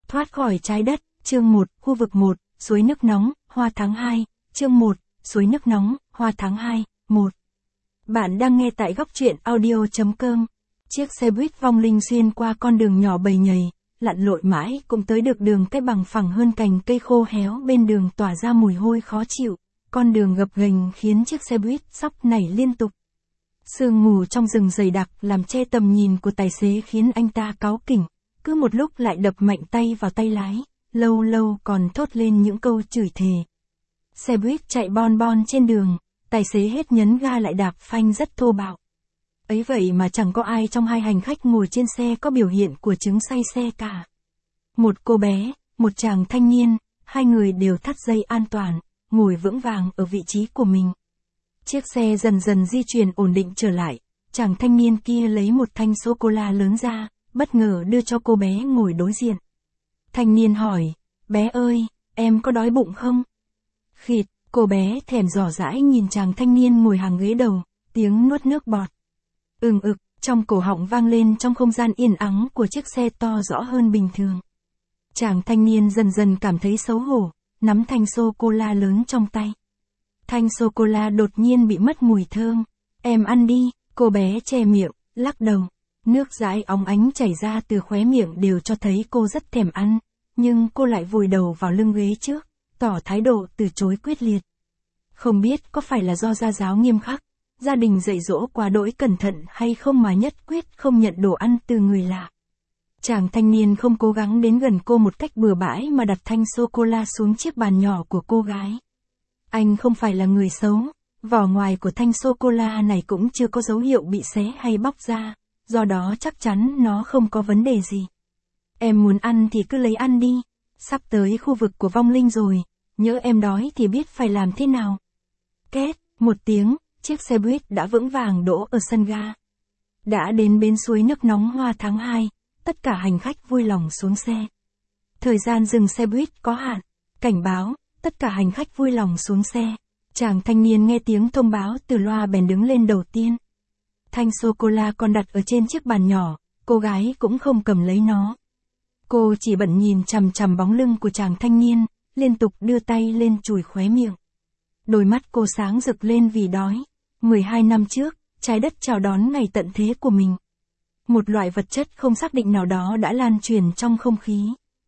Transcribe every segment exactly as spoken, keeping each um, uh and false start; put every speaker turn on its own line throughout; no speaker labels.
Thoát khỏi trái đất, chương một, khu vực một, suối nước nóng, hoa tháng hai, chương một, suối nước nóng, hoa tháng hai, một. Bạn đang nghe tại góc truyện audio chấm com. Chiếc xe buýt vong linh xuyên qua con đường nhỏ bầy nhầy, lặn lội mãi cũng tới được đường cái bằng phẳng hơn cành cây khô héo bên đường tỏa ra mùi hôi khó chịu. Con đường gập ghềnh khiến chiếc xe buýt sóc nảy liên tục. Sương mù trong rừng dày đặc làm che tầm nhìn của tài xế khiến anh ta cáu kỉnh, cứ một lúc lại đập mạnh tay vào tay lái, lâu lâu còn thốt lên những câu chửi thề. Xe buýt chạy bon bon trên đường, tài xế hết nhấn ga lại đạp phanh rất thô bạo. Ấy vậy mà chẳng có ai trong hai hành khách ngồi trên xe có biểu hiện của chứng say xe cả. Một cô bé, một chàng thanh niên, hai người đều thắt dây an toàn, ngồi vững vàng ở vị trí của mình. Chiếc xe dần dần di chuyển ổn định trở lại, chàng thanh niên kia lấy một thanh sô-cô-la lớn ra, bất ngờ đưa cho cô bé ngồi đối diện. Thanh niên hỏi, bé ơi, em có đói bụng không? Khịt, cô bé thèm dò dãi nhìn chàng thanh niên ngồi hàng ghế đầu, tiếng nuốt nước bọt. Ừng ực, trong cổ họng vang lên trong không gian yên ắng của chiếc xe to rõ hơn bình thường. Chàng thanh niên dần dần cảm thấy xấu hổ, nắm thanh sô-cô-la lớn trong tay. Thanh sô-cô-la đột nhiên bị mất mùi thơm. Em ăn đi, cô bé che miệng, lắc đầu. Nước dãi óng ánh chảy ra từ khóe miệng đều cho thấy cô rất thèm ăn, nhưng cô lại vùi đầu vào lưng ghế trước, tỏ thái độ từ chối quyết liệt. Không biết có phải là do gia giáo nghiêm khắc, gia đình dạy dỗ quá đỗi cẩn thận hay không mà nhất quyết không nhận đồ ăn từ người lạ. Chàng thanh niên không cố gắng đến gần cô một cách bừa bãi mà đặt thanh sô-cô-la xuống chiếc bàn nhỏ của cô gái. Anh không phải là người xấu, vỏ ngoài của thanh sô-cô-la này cũng chưa có dấu hiệu bị xé hay bóc ra, do đó chắc chắn nó không có vấn đề gì. Em muốn ăn thì cứ lấy ăn đi, sắp tới khu vực của vong linh rồi, nhỡ em đói thì biết phải làm thế nào. Két, một tiếng, chiếc xe buýt đã vững vàng đỗ ở sân ga. Đã đến bến suối nước nóng hoa tháng hai, tất cả hành khách vui lòng xuống xe. Thời gian dừng xe buýt có hạn, cảnh báo, tất cả hành khách vui lòng xuống xe. Chàng thanh niên nghe tiếng thông báo từ loa bèn đứng lên đầu tiên. Thanh sô-cô-la còn đặt ở trên chiếc bàn nhỏ, cô gái cũng không cầm lấy nó. Cô chỉ bận nhìn chằm chằm bóng lưng của chàng thanh niên, liên tục đưa tay lên chùi khóe miệng. Đôi mắt cô sáng rực lên vì đói. mười hai năm trước, trái đất chào đón ngày tận thế của mình. Một loại vật chất không xác định nào đó đã lan truyền trong không khí.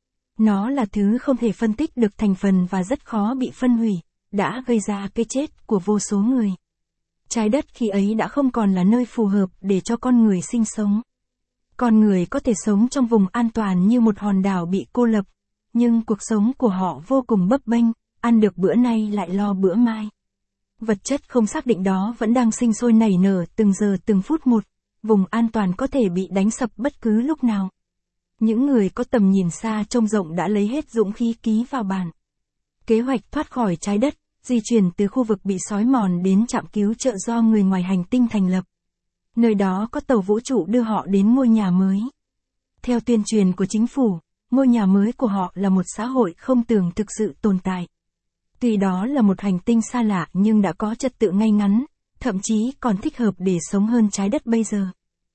Nó là thứ không thể phân tích được thành phần và rất khó bị phân hủy, đã gây ra cái chết của vô số người. Trái đất khi ấy đã không còn là nơi phù hợp để cho con người sinh sống. Con người có thể sống trong vùng an toàn như một hòn đảo bị cô lập, nhưng cuộc sống của họ vô cùng bấp bênh, ăn được bữa nay lại lo bữa mai. Vật chất không xác định đó vẫn đang sinh sôi nảy nở từng giờ từng phút một, vùng an toàn có thể bị đánh sập bất cứ lúc nào. Những người có tầm nhìn xa trông rộng đã lấy hết dũng khí ký vào bản kế hoạch thoát khỏi trái đất, di chuyển từ khu vực bị xói mòn đến trạm cứu trợ do người ngoài hành tinh thành lập. Nơi đó có tàu vũ trụ đưa họ đến ngôi nhà mới. Theo tuyên truyền của chính phủ, ngôi nhà mới của họ là một xã hội không tưởng thực sự tồn tại. Tuy đó là một hành tinh xa lạ nhưng đã có trật tự ngay ngắn, thậm chí còn thích hợp để sống hơn trái đất bây giờ.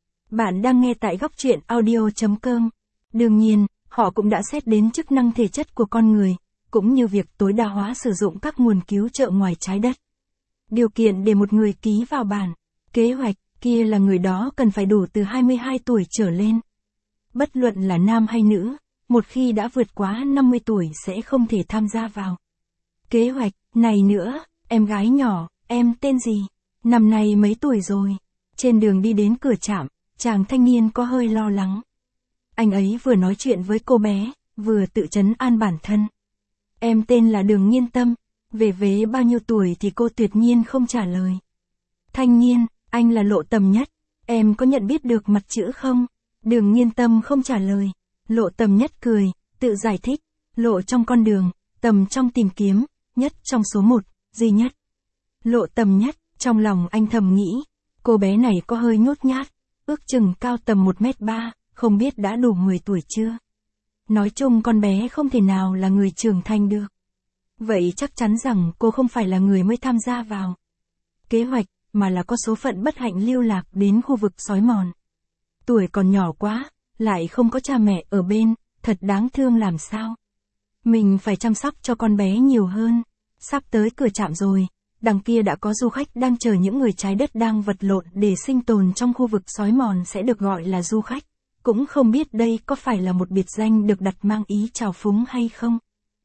Bạn đang nghe tại góc truyện audio chấm com. Đương nhiên, họ cũng đã xét đến chức năng thể chất của con người, cũng như việc tối đa hóa sử dụng các nguồn cứu trợ ngoài trái đất. Điều kiện để một người ký vào bản kế hoạch kia là người đó cần phải đủ từ hai mươi hai tuổi trở lên. Bất luận là nam hay nữ, một khi đã vượt quá năm mươi tuổi sẽ không thể tham gia vào kế hoạch này nữa. Em gái nhỏ, em tên gì? Năm nay mấy tuổi rồi? Trên đường đi đến cửa trạm, chàng thanh niên có hơi lo lắng. Anh ấy vừa nói chuyện với cô bé, vừa tự trấn an bản thân. Em tên là Đường Nghiên Tâm, về vế bao nhiêu tuổi thì cô tuyệt nhiên không trả lời. Thanh niên, anh là Lộ Tầm Nhất, em có nhận biết được mặt chữ không? Đường Nghiên Tâm không trả lời. Lộ Tầm Nhất cười, tự giải thích, lộ trong con đường, tầm trong tìm kiếm, nhất trong số một, duy nhất. Lộ Tầm Nhất, trong lòng anh thầm nghĩ, cô bé này có hơi nhút nhát, ước chừng cao tầm một mét ba, không biết đã đủ mười tuổi chưa? Nói chung con bé không thể nào là người trưởng thành được. Vậy chắc chắn rằng cô không phải là người mới tham gia vào kế hoạch, mà là có số phận bất hạnh lưu lạc đến khu vực xói mòn. Tuổi còn nhỏ quá, lại không có cha mẹ ở bên, thật đáng thương làm sao. Mình phải chăm sóc cho con bé nhiều hơn. Sắp tới cửa trạm rồi, đằng kia đã có du khách đang chờ những người trái đất đang vật lộn để sinh tồn trong khu vực xói mòn sẽ được gọi là du khách. Cũng không biết đây có phải là một biệt danh được đặt mang ý trào phúng hay không.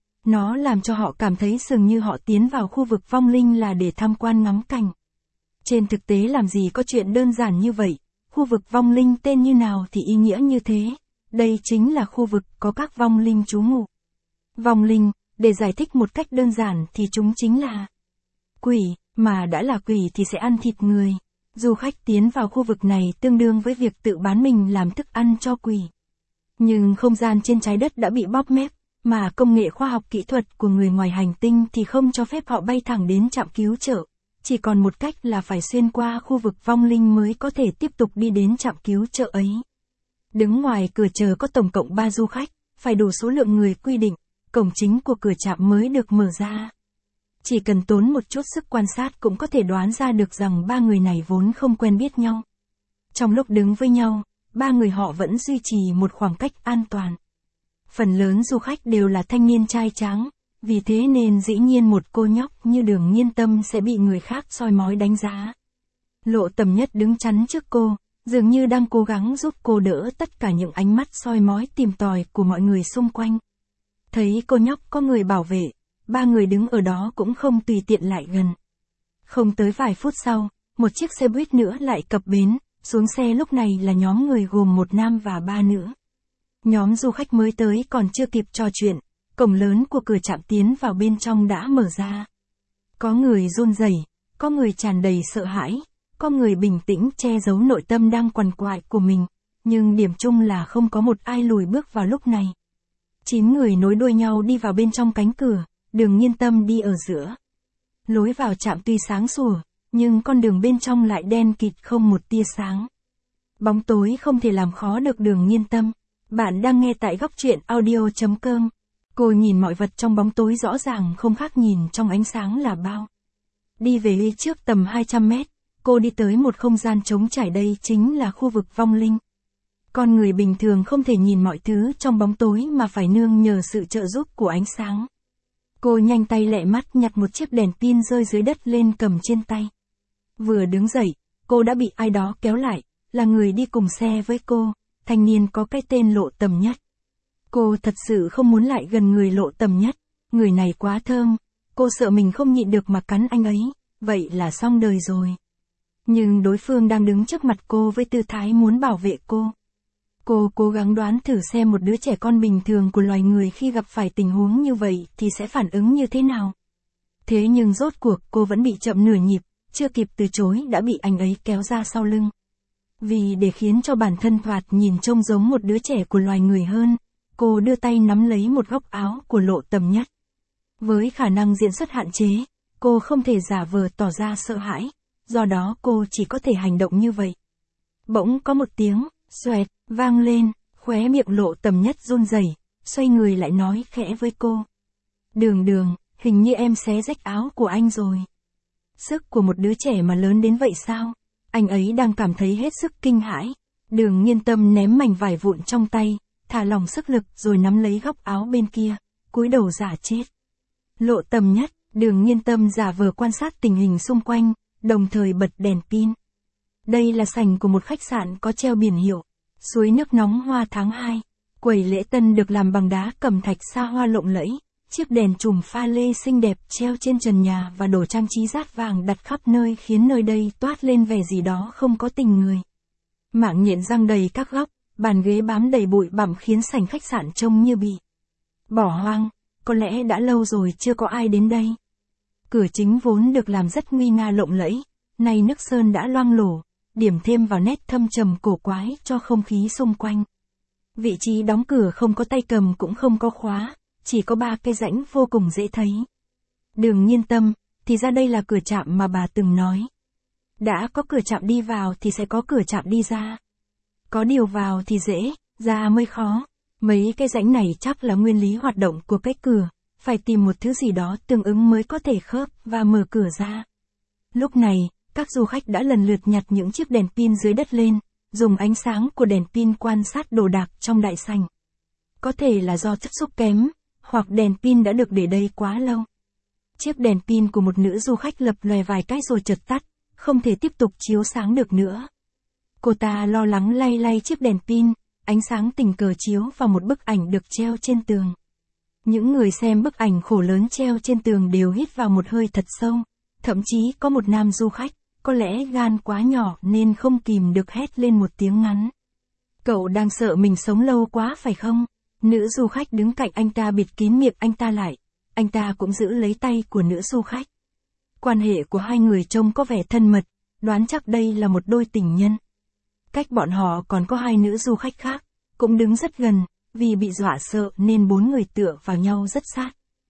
Nó làm cho họ cảm thấy dường như họ tiến vào khu vực vong linh là để tham quan ngắm cảnh. Trên thực tế làm gì có chuyện đơn giản như vậy, khu vực vong linh tên như nào thì ý nghĩa như thế. Đây chính là khu vực có các vong linh trú ngụ. Vong linh, để giải thích một cách đơn giản thì chúng chính là quỷ, mà đã là quỷ thì sẽ ăn thịt người. Du khách tiến vào khu vực này tương đương với việc tự bán mình làm thức ăn cho quỷ. Nhưng không gian trên trái đất đã bị bóp mép, mà công nghệ khoa học kỹ thuật của người ngoài hành tinh thì không cho phép họ bay thẳng đến trạm cứu trợ. Chỉ còn một cách là phải xuyên qua khu vực vong linh mới có thể tiếp tục đi đến trạm cứu trợ ấy. Đứng ngoài cửa chờ có tổng cộng ba du khách, phải đủ số lượng người quy định, cổng chính của cửa trạm mới được mở ra. Chỉ cần tốn một chút sức quan sát cũng có thể đoán ra được rằng ba người này vốn không quen biết nhau. Trong lúc đứng với nhau, ba người họ vẫn duy trì một khoảng cách an toàn. Phần lớn du khách đều là thanh niên trai tráng, vì thế nên dĩ nhiên một cô nhóc như Đường Nhiên Tâm sẽ bị người khác soi mói đánh giá. Lộ Tầm Nhất đứng chắn trước cô, dường như đang cố gắng giúp cô đỡ tất cả những ánh mắt soi mói tìm tòi của mọi người xung quanh. Thấy cô nhóc có người bảo vệ, ba người đứng ở đó cũng không tùy tiện lại gần. Không tới vài phút sau, một chiếc xe buýt nữa lại cập bến, xuống xe lúc này là nhóm người gồm một nam và ba nữ. Nhóm du khách mới tới còn chưa kịp trò chuyện, cổng lớn của cửa trạm tiến vào bên trong đã mở ra. Có người run rẩy, có người tràn đầy sợ hãi, có người bình tĩnh che giấu nội tâm đang quằn quại của mình, nhưng điểm chung là không có một ai lùi bước vào lúc này. Chín người nối đuôi nhau đi vào bên trong cánh cửa, Đường Nhiên Tâm đi ở giữa. Lối vào trạm tuy sáng sủa, nhưng con đường bên trong lại đen kịt không một tia sáng. Bóng tối không thể làm khó được Đường Nhiên Tâm. Bạn đang nghe tại góc truyện audio chấm com. Cô nhìn mọi vật trong bóng tối rõ ràng không khác nhìn trong ánh sáng là bao. Đi về trước tầm hai trăm mét, cô đi tới một không gian trống trải, đây chính là khu vực vong linh. Con người bình thường không thể nhìn mọi thứ trong bóng tối mà phải nương nhờ sự trợ giúp của ánh sáng. Cô nhanh tay lẹ mắt nhặt một chiếc đèn pin rơi dưới đất lên cầm trên tay. Vừa đứng dậy, cô đã bị ai đó kéo lại, là người đi cùng xe với cô, thanh niên có cái tên Lộ Tầm Nhất. Cô thật sự không muốn lại gần người Lộ Tầm Nhất, người này quá thơm, cô sợ mình không nhịn được mà cắn anh ấy, vậy là xong đời rồi. Nhưng đối phương đang đứng trước mặt cô với tư thái muốn bảo vệ cô. Cô cố gắng đoán thử xem một đứa trẻ con bình thường của loài người khi gặp phải tình huống như vậy thì sẽ phản ứng như thế nào. Thế nhưng rốt cuộc cô vẫn bị chậm nửa nhịp, chưa kịp từ chối đã bị anh ấy kéo ra sau lưng. Vì để khiến cho bản thân thoạt nhìn trông giống một đứa trẻ của loài người hơn, cô đưa tay nắm lấy một góc áo của Lộ Tầm Nhất. Với khả năng diễn xuất hạn chế, cô không thể giả vờ tỏ ra sợ hãi, do đó cô chỉ có thể hành động như vậy. Bỗng có một tiếng xoẹt vang lên, khóe miệng Lộ Tầm Nhất run rẩy, xoay người lại nói khẽ với cô. Đường Đường, hình như em xé rách áo của anh rồi. Sức của một đứa trẻ mà lớn đến vậy sao? Anh ấy đang cảm thấy hết sức kinh hãi. Đường Nhiên Tâm ném mảnh vải vụn trong tay, thả lỏng sức lực rồi nắm lấy góc áo bên kia, cúi đầu giả chết. Lộ Tầm Nhất, Đường Nhiên Tâm giả vờ quan sát tình hình xung quanh, đồng thời bật đèn pin. Đây là sảnh của một khách sạn có treo biển hiệu Suối Nước Nóng Hoa Tháng hai. Quầy lễ tân được làm bằng đá cẩm thạch xa hoa lộng lẫy, chiếc đèn chùm pha lê xinh đẹp treo trên trần nhà và đồ trang trí dát vàng đặt khắp nơi khiến nơi đây toát lên vẻ gì đó không có tình người. Mạng nhện răng đầy các góc, bàn ghế bám đầy bụi bặm khiến sảnh khách sạn trông như bị bỏ hoang, có lẽ đã lâu rồi chưa có ai đến đây. Cửa chính vốn được làm rất nguy nga lộng lẫy, nay nước sơn đã loang lổ, điểm thêm vào nét thâm trầm cổ quái cho không khí xung quanh. Vị trí đóng cửa không có tay cầm cũng không có khóa, chỉ có ba cái rãnh vô cùng dễ thấy. Đường Nhiên Tâm, thì ra đây là cửa trạm mà bà từng nói. Đã có cửa trạm đi vào thì sẽ có cửa trạm đi ra. Có điều vào thì dễ, ra mới khó. Mấy cái rãnh này chắc là nguyên lý hoạt động của cái cửa, phải tìm một thứ gì đó tương ứng mới có thể khớp và mở cửa ra. Lúc này, các du khách đã lần lượt nhặt những chiếc đèn pin dưới đất lên, dùng ánh sáng của đèn pin quan sát đồ đạc trong đại sảnh. Có thể là do chất xúc kém, hoặc đèn pin đã được để đây quá lâu. Chiếc đèn pin của một nữ du khách lập lòe vài cái rồi chợt tắt, không thể tiếp tục chiếu sáng được nữa. Cô ta lo lắng lay lay chiếc đèn pin, ánh sáng tình cờ chiếu vào một bức ảnh được treo trên tường. Những người xem bức ảnh khổ lớn treo trên tường đều hít vào một hơi thật sâu, thậm chí có một nam du khách, có lẽ gan quá nhỏ nên không kìm được hét lên một tiếng ngắn. Cậu đang sợ mình sống lâu quá phải không? Nữ du khách đứng cạnh anh ta bịt kín miệng anh ta lại, anh ta cũng giữ lấy tay của nữ du khách. Quan hệ của hai người trông có vẻ thân mật, đoán chắc đây là một đôi tình nhân. Cách bọn họ còn có hai nữ du khách khác, cũng đứng rất gần, vì bị dọa sợ nên bốn người tựa vào nhau rất sát.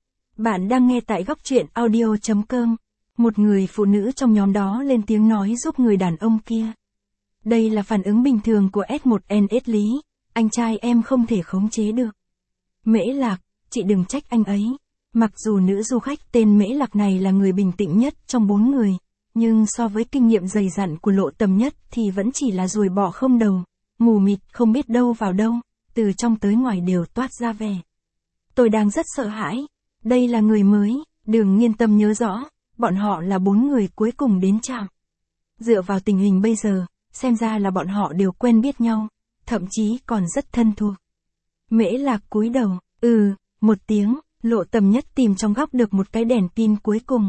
Bạn đang nghe tại góc truyện audio chấm com. Một người phụ nữ trong nhóm đó lên tiếng nói giúp người đàn ông kia. Đây là phản ứng bình thường của S một N S Lý, anh trai em không thể khống chế được. Mễ Lạc, chị đừng trách anh ấy. Mặc dù nữ du khách tên Mễ Lạc này là người bình tĩnh nhất trong bốn người, nhưng so với kinh nghiệm dày dặn của Lộ Tầm Nhất thì vẫn chỉ là ruồi bọ không đầu, mù mịt không biết đâu vào đâu, từ trong tới ngoài đều toát ra vẻ. Tôi đang rất sợ hãi, đây là người mới, Đường Nghiên Tâm nhớ rõ, bọn họ là bốn người cuối cùng đến trạm. Dựa vào tình hình bây giờ, xem ra là bọn họ đều quen biết nhau, thậm chí còn rất thân thuộc. Mễ Lạc cúi đầu, ừ, một tiếng, Lộ Tầm Nhất tìm trong góc được một cái đèn pin cuối cùng.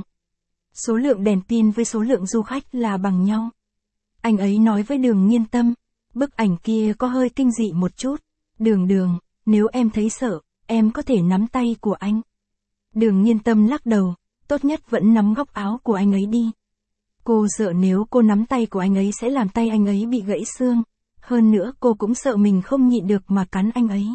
Số lượng đèn pin với số lượng du khách là bằng nhau. Anh ấy nói với Đường Nghiên Tâm, bức ảnh kia có hơi kinh dị một chút. Đường Đường, nếu em thấy sợ, em có thể nắm tay của anh. Đường Nghiên Tâm lắc đầu, tốt nhất vẫn nắm góc áo của anh ấy đi. Cô sợ nếu cô nắm tay của anh ấy sẽ làm tay anh ấy bị gãy xương. Hơn nữa cô cũng sợ mình không nhịn được mà cắn anh ấy.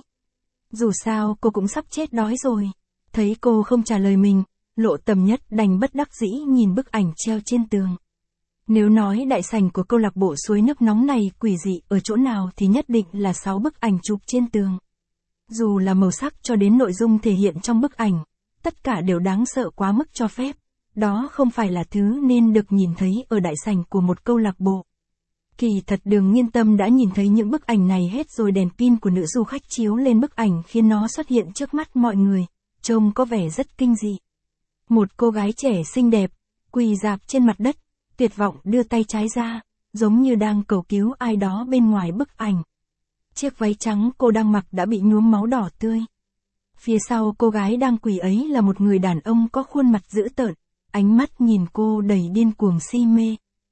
Dù sao cô cũng sắp chết đói rồi. Thấy cô không trả lời mình, Lộ Tầm Nhất đành bất đắc dĩ nhìn bức ảnh treo trên tường. Nếu nói đại sảnh của câu lạc bộ suối nước nóng này quỷ dị ở chỗ nào thì nhất định là sáu bức ảnh chụp trên tường. Dù là màu sắc cho đến nội dung thể hiện trong bức ảnh, tất cả đều đáng sợ quá mức cho phép. Đó không phải là thứ nên được nhìn thấy ở đại sảnh của một câu lạc bộ. Kỳ thật Đường Nghiên Tâm đã nhìn thấy những bức ảnh này hết rồi, đèn pin của nữ du khách chiếu lên bức ảnh khiến nó xuất hiện trước mắt mọi người, trông có vẻ rất kinh dị. Một cô gái trẻ xinh đẹp, quỳ rạp trên mặt đất, tuyệt vọng đưa tay trái ra, giống như đang cầu cứu ai đó bên ngoài bức ảnh. Chiếc váy trắng cô đang mặc đã bị nhuốm máu đỏ tươi. Phía sau cô gái đang quỳ ấy là một người đàn ông có khuôn mặt dữ tợn, ánh mắt nhìn cô đầy điên cuồng si mê.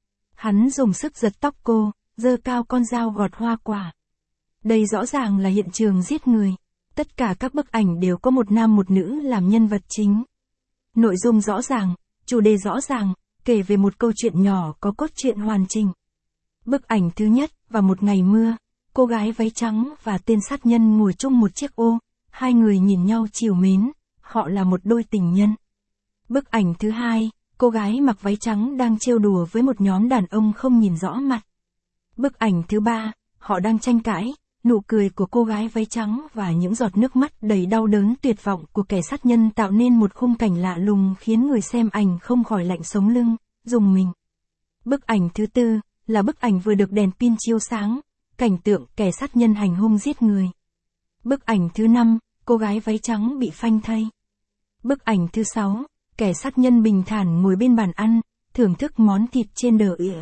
Hắn dùng sức giật tóc cô, giơ cao con dao gọt hoa quả. Đây rõ ràng là hiện trường giết người. Tất cả các bức ảnh đều có một nam một nữ làm nhân vật chính. Nội dung rõ ràng, chủ đề rõ ràng, kể về một câu chuyện nhỏ có cốt truyện hoàn chỉnh. Bức ảnh thứ nhất, vào một ngày mưa, cô gái váy trắng và tên sát nhân ngồi chung một chiếc ô, hai người nhìn nhau trìu mến, họ là một đôi tình nhân. Bức ảnh thứ hai, cô gái mặc váy trắng đang trêu đùa với một nhóm đàn ông không nhìn rõ mặt. Bức ảnh thứ ba, họ đang tranh cãi, nụ cười của cô gái váy trắng và những giọt nước mắt đầy đau đớn tuyệt vọng của kẻ sát nhân tạo nên một khung cảnh lạ lùng khiến người xem ảnh không khỏi lạnh sống lưng, rùng mình. Bức ảnh thứ tư, là bức ảnh vừa được đèn pin chiếu sáng, cảnh tượng kẻ sát nhân hành hung giết người. Bức ảnh thứ năm, cô gái váy trắng bị phanh thây. Bức ảnh thứ sáu, kẻ sát nhân bình thản ngồi bên bàn ăn, thưởng thức món thịt trên đờ ỉa.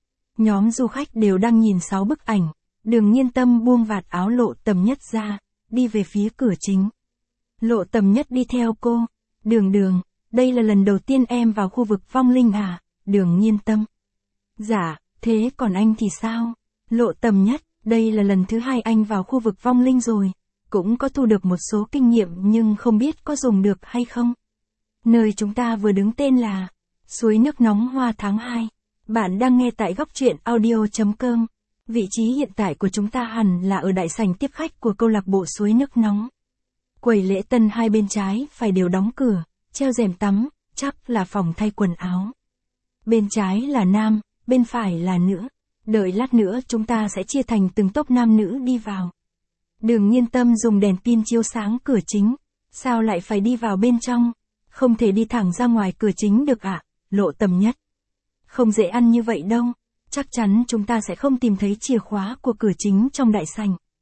Nhóm du khách đều đang nhìn sáu bức ảnh. Đường Nghiên Tâm buông vạt áo Lộ Tầm Nhất ra, đi về phía cửa chính. Lộ Tầm Nhất đi theo cô. Đường Đường, đây là lần đầu tiên em vào khu vực vong linh à? Đường Nghiên Tâm. Dạ, thế còn anh thì sao? Lộ Tầm Nhất, đây là lần thứ hai anh vào khu vực vong linh rồi. Cũng có thu được một số kinh nghiệm nhưng không biết có dùng được hay không. Nơi chúng ta vừa đứng tên là Suối Nước Nóng Hoa Tháng hai. Bạn đang nghe tại góc truyện audio chấm com. Vị trí hiện tại của chúng ta hẳn là ở đại sảnh tiếp khách của câu lạc bộ Suối Nước Nóng. Quầy lễ tân hai bên trái phải đều đóng cửa, treo rèm tắm, chắc là phòng thay quần áo. Bên trái là nam, bên phải là nữ. Đợi lát nữa chúng ta sẽ chia thành từng tốp nam nữ đi vào. Đường Nghiên Tâm dùng đèn pin chiếu sáng cửa chính. Sao lại phải đi vào bên trong? Không thể đi thẳng ra ngoài cửa chính được ạ, à? Lộ Tầm Nhất. Không dễ ăn như vậy đâu. Chắc chắn chúng ta sẽ không tìm thấy chìa khóa của cửa chính trong đại sảnh.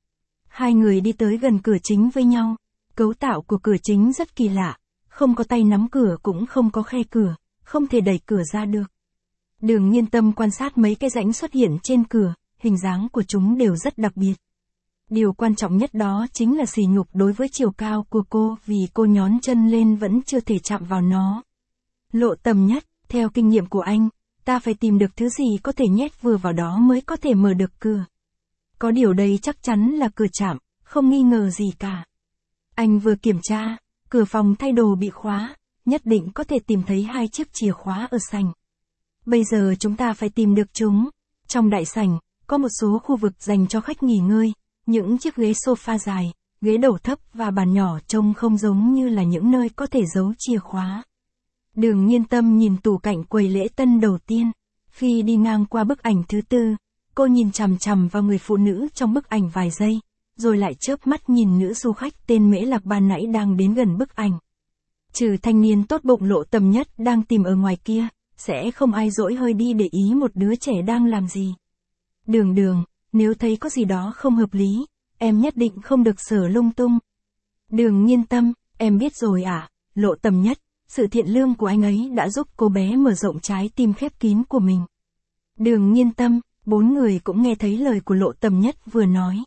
Hai người đi tới gần cửa chính với nhau. Cấu tạo của cửa chính rất kỳ lạ, không có tay nắm cửa cũng không có khe cửa, không thể đẩy cửa ra được. Đường Nhiên Tâm quan sát mấy cái rãnh xuất hiện trên cửa, hình dáng của chúng đều rất đặc biệt. Điều quan trọng nhất đó chính là sỉ nhục đối với chiều cao của cô, vì cô nhón chân lên vẫn chưa thể chạm vào nó. Lộ Tầm Nhất, theo kinh nghiệm của anh, ta phải tìm được thứ gì có thể nhét vừa vào đó mới có thể mở được cửa. Có điều đây chắc chắn là cửa chạm, không nghi ngờ gì cả. Anh vừa kiểm tra, cửa phòng thay đồ bị khóa, nhất định có thể tìm thấy hai chiếc chìa khóa ở sảnh. Bây giờ chúng ta phải tìm được chúng. Trong đại sảnh, có một số khu vực dành cho khách nghỉ ngơi, những chiếc ghế sofa dài, ghế đầu thấp và bàn nhỏ trông không giống như là những nơi có thể giấu chìa khóa. Đường Nhiên Tâm nhìn tủ cạnh quầy lễ tân đầu tiên. Khi đi ngang qua bức ảnh thứ tư, cô nhìn chằm chằm vào người phụ nữ trong bức ảnh vài giây, rồi lại chớp mắt nhìn nữ du khách tên Mễ Lạc ban nãy đang đến gần bức ảnh. Trừ thanh niên tốt bụng Lộ Tầm Nhất đang tìm ở ngoài kia, sẽ không ai dỗi hơi đi để ý một đứa trẻ đang làm gì. Đường Đường, nếu thấy có gì đó không hợp lý, em nhất định không được sờ lung tung. Đường Nhiên Tâm, em biết rồi ạ. Lộ Tầm Nhất, sự thiện lương của anh ấy đã giúp cô bé mở rộng trái tim khép kín của mình. Đường Nhiên Tâm, bốn người cũng nghe thấy lời của Lộ Tầm Nhất vừa nói.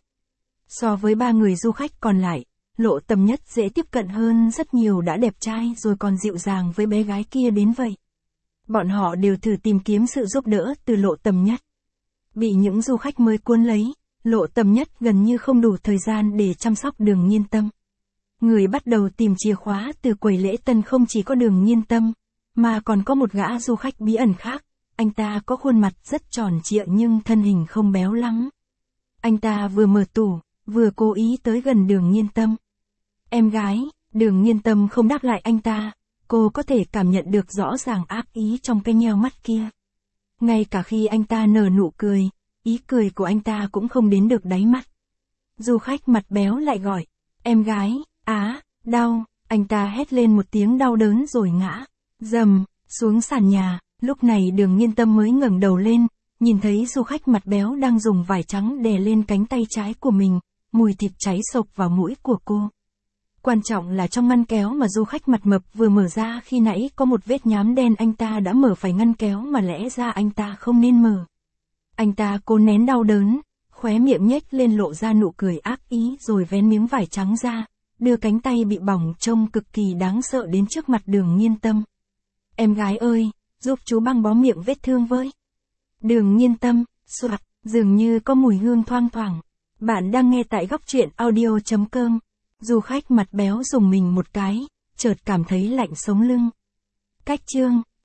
So với ba người du khách còn lại, Lộ Tầm Nhất dễ tiếp cận hơn rất nhiều, đã đẹp trai rồi còn dịu dàng với bé gái kia đến vậy. Bọn họ đều thử tìm kiếm sự giúp đỡ từ Lộ Tầm Nhất. Bị những du khách mới cuốn lấy, Lộ Tầm Nhất gần như không đủ thời gian để chăm sóc Đường Nhiên Tâm. Người bắt đầu tìm chìa khóa từ quầy lễ tân không chỉ có Đường Nhiên Tâm, mà còn có một gã du khách bí ẩn khác. Anh ta có khuôn mặt rất tròn trịa nhưng thân hình không béo lắm. Anh ta vừa mở tủ, vừa cố ý tới gần Đường Nhiên Tâm. Em gái, Đường Nhiên Tâm không đáp lại anh ta, cô có thể cảm nhận được rõ ràng ác ý trong cái nheo mắt kia. Ngay cả khi anh ta nở nụ cười, ý cười của anh ta cũng không đến được đáy mắt. Du khách mặt béo lại gọi, em gái, á, đau, anh ta hét lên một tiếng đau đớn rồi ngã, dầm, xuống sàn nhà. Lúc này Đường Nhiên Tâm mới ngẩng đầu lên, nhìn thấy du khách mặt béo đang dùng vải trắng đè lên cánh tay trái của mình, mùi thịt cháy xộc vào mũi của cô. Quan trọng là trong ngăn kéo mà du khách mặt mập vừa mở ra khi nãy có một vết nhám đen, anh ta đã mở phải ngăn kéo mà lẽ ra anh ta không nên mở. Anh ta cố nén đau đớn, khóe miệng nhếch lên lộ ra nụ cười ác ý rồi vén miếng vải trắng ra, đưa cánh tay bị bỏng trông cực kỳ đáng sợ đến trước mặt Đường Nhiên Tâm. Em gái ơi, giúp chú băng bó miệng vết thương với. Đường Nhiên Tâm, soạt, dường như có mùi hương thoang thoảng. Bạn đang nghe tại góc truyện audio chấm com. Du khách mặt béo dùng mình một cái, chợt cảm thấy lạnh sống lưng. Cách chương